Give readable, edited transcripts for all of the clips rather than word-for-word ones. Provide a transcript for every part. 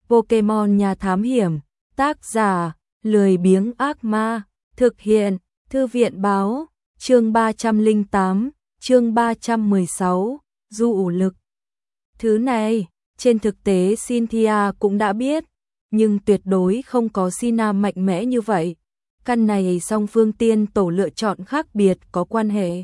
Pokemon nhà thám hiểm, tác giả, lười biếng ác ma, thực hiện, thư viện báo, chương 308, chương 316, du ủ lực. Thứ này, trên thực tế Cynthia cũng đã biết, nhưng tuyệt đối không có Sina mạnh mẽ như vậy. Căn này song phương tiên tổ lựa chọn khác biệt có quan hệ.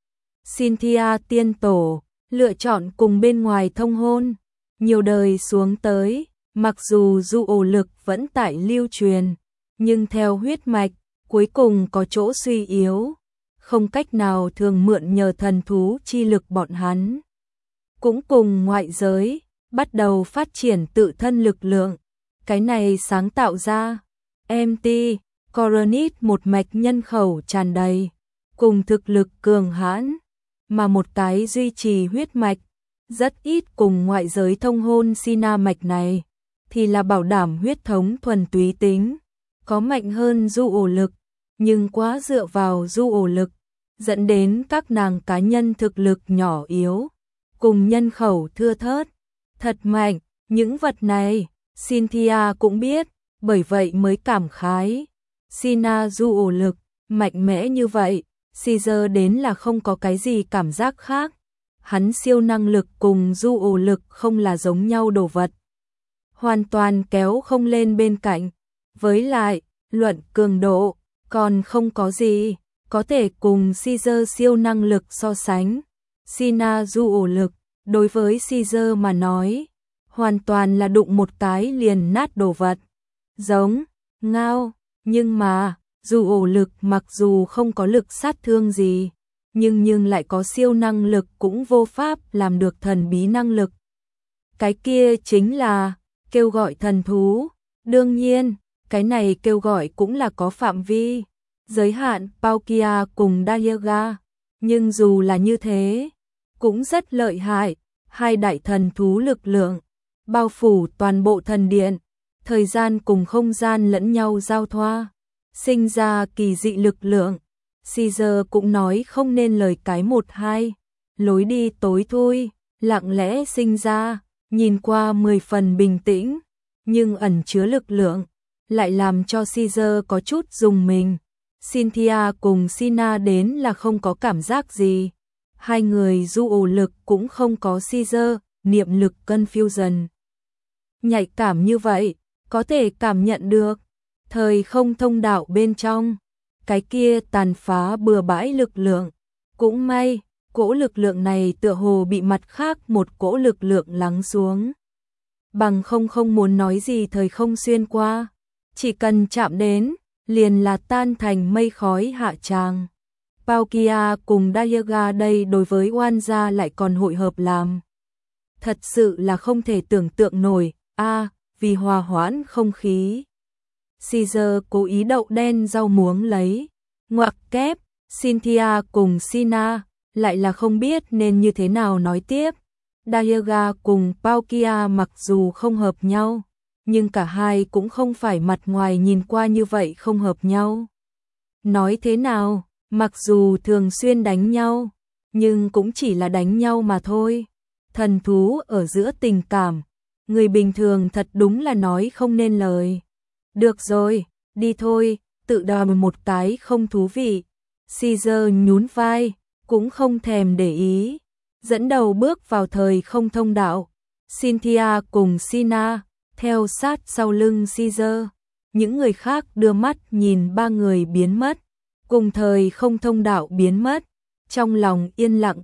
Cynthia tiên tổ, lựa chọn cùng bên ngoài thông hôn, nhiều đời xuống tới, mặc dù du ổ lực vẫn tại lưu truyền, nhưng theo huyết mạch, cuối cùng có chỗ suy yếu, không cách nào thường mượn nhờ thần thú chi lực bọn hắn. Cũng cùng ngoại giới, bắt đầu phát triển tự thân lực lượng, cái này sáng tạo ra, MT, Coronis một mạch nhân khẩu tràn đầy, cùng thực lực cường hãn, mà một cái duy trì huyết mạch, rất ít cùng ngoại giới thông hôn Sina mạch này, thì là bảo đảm huyết thống thuần túy tính, có mạnh hơn du ổ lực, nhưng quá dựa vào du ổ lực, dẫn đến các nàng cá nhân thực lực nhỏ yếu, cùng nhân khẩu thưa thớt, thật mạnh, những vật này, Cynthia cũng biết, bởi vậy mới cảm khái. Sina du ổ lực, mạnh mẽ như vậy, Caesar đến là không có cái gì cảm giác khác. Hắn siêu năng lực cùng du ổ lực không là giống nhau đồ vật. Hoàn toàn kéo không lên bên cạnh. Với lại, luận cường độ, còn không có gì, có thể cùng Caesar siêu năng lực so sánh. Sina du ổ lực, đối với Caesar mà nói, hoàn toàn là đụng một cái liền nát đồ vật. Giống, ngao, nhưng mà, dù ổ lực mặc dù không có lực sát thương gì, nhưng lại có siêu năng lực cũng vô pháp làm được thần bí năng lực. Cái kia chính là kêu gọi thần thú. Đương nhiên, cái này kêu gọi cũng là có phạm vi, giới hạn Palkia cùng Dialga, nhưng dù là như thế, cũng rất lợi hại, hai đại thần thú lực lượng, bao phủ toàn bộ thần điện, thời gian cùng không gian lẫn nhau giao thoa, sinh ra kỳ dị lực lượng. Caesar cũng nói không nên lời cái một hai, lối đi tối thui, lặng lẽ sinh ra, nhìn qua 10 phần bình tĩnh, nhưng ẩn chứa lực lượng, lại làm cho Caesar có chút rùng mình. Cynthia cùng Sina đến là không có cảm giác gì, hai người du ổ lực cũng không có Caesar, niệm lực confusion. Nhạy cảm như vậy, có thể cảm nhận được, thời không thông đạo bên trong, cái kia tàn phá bừa bãi lực lượng. Cũng may, cỗ lực lượng này tựa hồ bị mặt khác một cỗ lực lượng lắng xuống. Bằng không muốn nói gì thời không xuyên qua, chỉ cần chạm đến, liền là tan thành mây khói hạ tràng. Palkia cùng Dialga đây đối với oan gia lại còn hội hợp làm. Thật sự là không thể tưởng tượng nổi, vì hòa hoãn không khí. Caesar cố ý đậu đen rau muống lấy, ngoặc kép, Cynthia cùng Sina, lại là không biết nên như thế nào nói tiếp. Dialga cùng Palkia mặc dù không hợp nhau, nhưng cả hai cũng không phải mặt ngoài nhìn qua như vậy không hợp nhau. Nói thế nào, mặc dù thường xuyên đánh nhau, nhưng cũng chỉ là đánh nhau mà thôi. Thần thú ở giữa tình cảm, người bình thường thật đúng là nói không nên lời. Được rồi, đi thôi, tự đòi một cái không thú vị. Caesar nhún vai, cũng không thèm để ý, dẫn đầu bước vào thời không thông đạo. Cynthia cùng Sina theo sát sau lưng Caesar, những người khác đưa mắt nhìn ba người biến mất, cùng thời không thông đạo biến mất, trong lòng yên lặng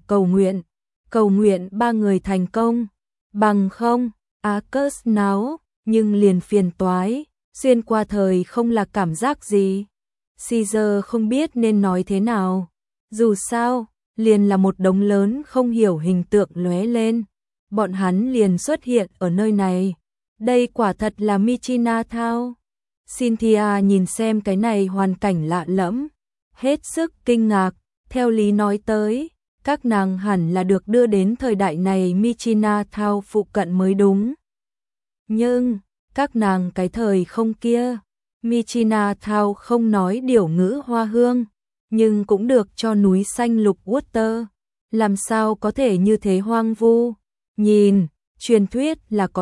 cầu nguyện ba người thành công, bằng không, Arcus náo, nhưng liền phiền toái, xuyên qua thời không là cảm giác gì. Caesar không biết nên nói thế nào, dù sao, liền là một đống lớn không hiểu hình tượng lóe lên, bọn hắn liền xuất hiện ở nơi này. Đây quả thật là Michina Thao. Cynthia nhìn xem cái này hoàn cảnh lạ lẫm, hết sức kinh ngạc, theo lý nói tới, các nàng hẳn là được đưa đến thời đại này Michina Thao phụ cận mới đúng. Nhưng, các nàng cái thời không kia, Michina Thao không nói điều ngữ hoa hương, nhưng cũng được cho núi xanh lục water, làm sao có thể như thế hoang vu. Nhìn, truyền thuyết là có thật,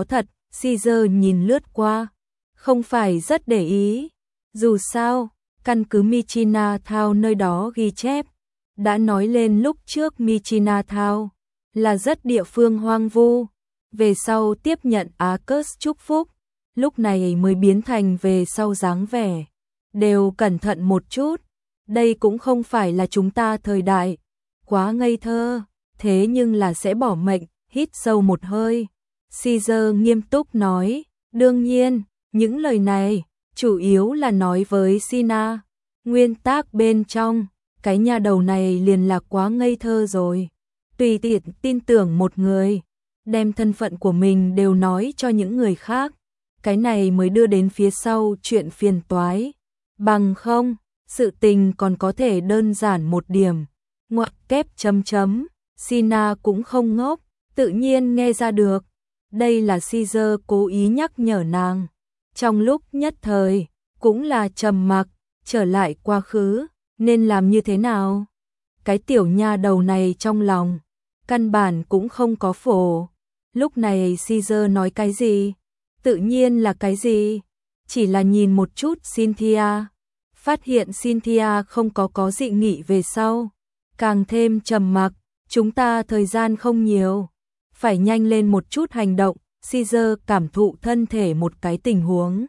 Caesar nhìn lướt qua, không phải rất để ý. Dù sao, căn cứ Michina Town nơi đó ghi chép, đã nói lên lúc trước Michina Town là rất địa phương hoang vu, về sau tiếp nhận Arcus chúc phúc, lúc này mới biến thành về sau dáng vẻ. Đều cẩn thận một chút, đây cũng không phải là chúng ta thời đại, quá ngây thơ, thế nhưng là sẽ bỏ mệnh, hít sâu một hơi. Caesar nghiêm túc nói, đương nhiên, những lời này, chủ yếu là nói với Sina. Nguyên tắc bên trong, cái nhà đầu này liền là quá ngây thơ rồi. Tùy tiện tin tưởng một người, đem thân phận của mình đều nói cho những người khác. Cái này mới đưa đến phía sau chuyện phiền toái. Bằng không, sự tình còn có thể đơn giản một điểm. Ngoặc kép chấm chấm, Sina cũng không ngốc, tự nhiên nghe ra được. Đây là Caesar cố ý nhắc nhở nàng. Trong lúc nhất thời, cũng là trầm mặc, trở lại quá khứ, nên làm như thế nào? Cái tiểu nha đầu này trong lòng, căn bản cũng không có phổ. Lúc này Caesar nói cái gì? Tự nhiên là cái gì? Chỉ là nhìn một chút Cynthia, phát hiện Cynthia không có dị nghị về sau. Càng thêm trầm mặc, chúng ta thời gian không nhiều, phải nhanh lên một chút hành động. Caesar cảm thụ thân thể một cái tình huống.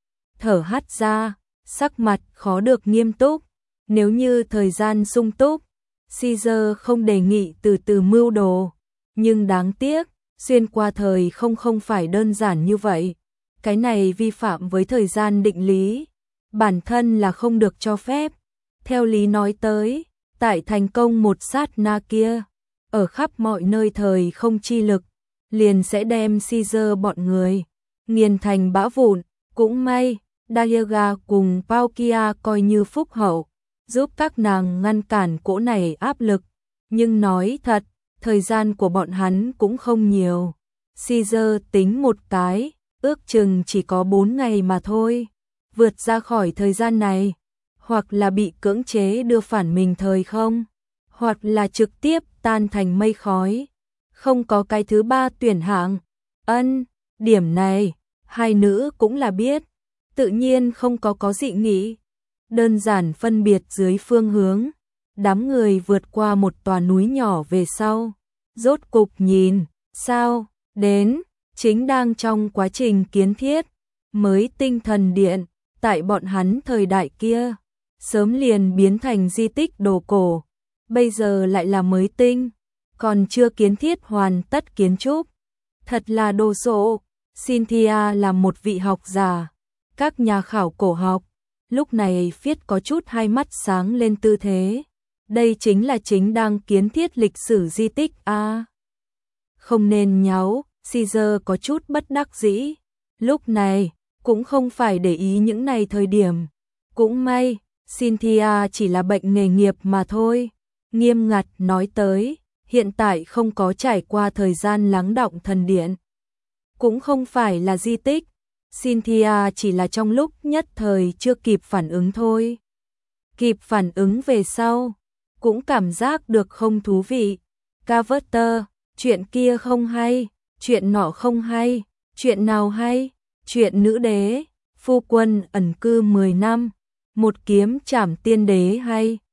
Thở hắt ra, sắc mặt khó được nghiêm túc. Nếu như thời gian sung túc, Caesar không đề nghị từ từ mưu đồ. Nhưng đáng tiếc, xuyên qua thời không phải đơn giản như vậy. Cái này vi phạm với thời gian định lý. Bản thân là không được cho phép. Theo lý nói tới, tại thành công một sát na kia, ở khắp mọi nơi thời không chi lực, liền sẽ đem Caesar bọn người nghiền thành bã vụn. Cũng may, Dayaga cùng Paukia coi như phúc hậu, giúp các nàng ngăn cản cỗ này áp lực. Nhưng nói thật, thời gian của bọn hắn cũng không nhiều. Caesar tính một cái, ước chừng chỉ có 4 ngày mà thôi. Vượt ra khỏi thời gian này, hoặc là bị cưỡng chế đưa phản mình thời không, hoặc là trực tiếp tan thành mây khói. Không có cái thứ ba tuyển hạng. Điểm này, hai nữ cũng là biết, tự nhiên không có dị nghị. Đơn giản phân biệt dưới phương hướng, đám người vượt qua một tòa núi nhỏ về sau, rốt cục nhìn, sao, đến, chính đang trong quá trình kiến thiết, mới tinh thần điện, tại bọn hắn thời đại kia, sớm liền biến thành di tích đồ cổ, bây giờ lại là mới tinh, còn chưa kiến thiết hoàn tất kiến trúc. Thật là đồ sộ. Cynthia là một vị học giả, các nhà khảo cổ học, lúc này phiết có chút hai mắt sáng lên tư thế. Đây chính là chính đang kiến thiết lịch sử di tích a. Không nên nháo, Caesar có chút bất đắc dĩ. Lúc này, cũng không phải để ý những này thời điểm. Cũng may, Cynthia chỉ là bệnh nghề nghiệp mà thôi. Nghiêm ngặt nói tới, hiện tại không có trải qua thời gian lắng đọng thần điện. Cũng không phải là di tích, Cynthia chỉ là trong lúc nhất thời chưa kịp phản ứng thôi. Kịp phản ứng về sau, cũng cảm giác được không thú vị. Carver, chuyện kia không hay, chuyện nọ không hay, chuyện nào hay, chuyện nữ đế, phu quân ẩn cư 10 năm, một kiếm trảm tiên đế hay.